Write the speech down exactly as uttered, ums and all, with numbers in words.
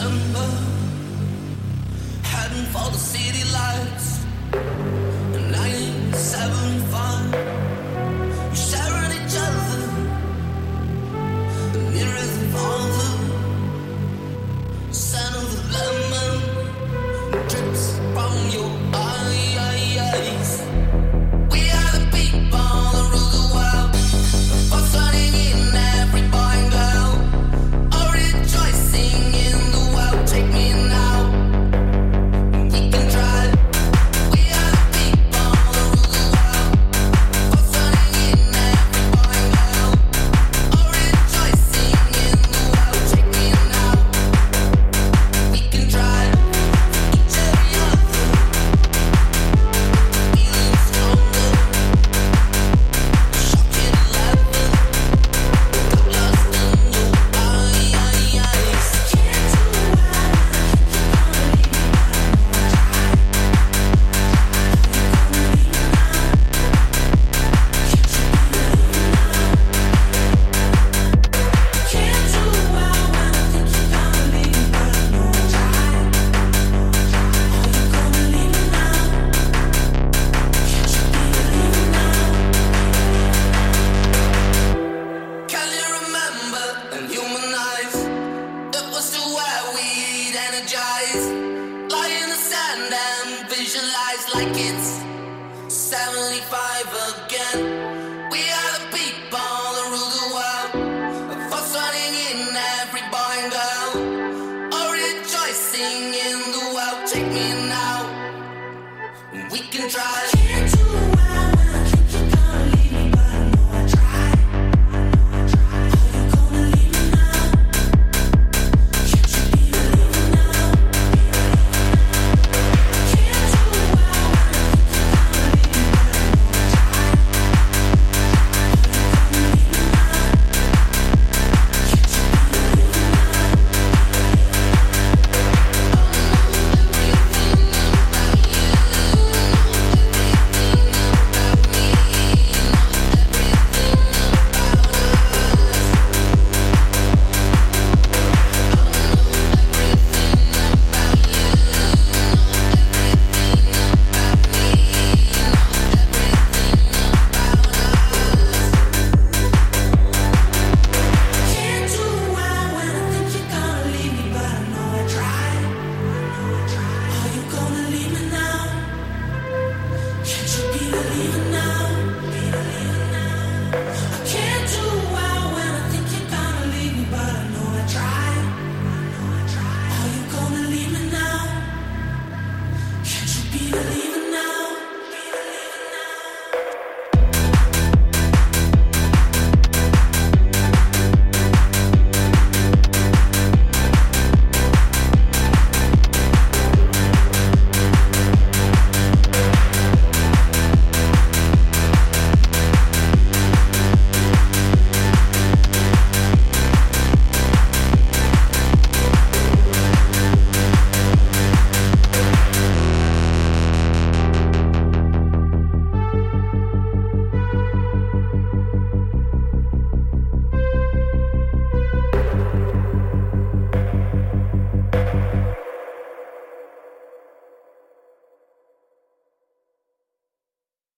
December, heading for the city lights. nine seven five, we're sharing each other, the nearest father. Scent of the lemon drips from your eyes. We are the people that rule the world, what's running in every boy and girl, all rejoicing in the world. Take me now, we can try. We are the people that rule the world, what's running in every boy and girl, all rejoicing in the world. Take me now, we can try. Each every other, feeling stronger. Shocking level, got lost in your eyes. Can't do it, can't do it when I think you're gonna leave, but I know I try. Are you gonna leave me now? Can't you believe now? Can you remember and humanize? It was to where we'd energize, lie in the sand and visualize like it's seventy-five again. We are the people that rule the world, a force running in every boy and girl, all rejoicing in the world. Take me now, we can try.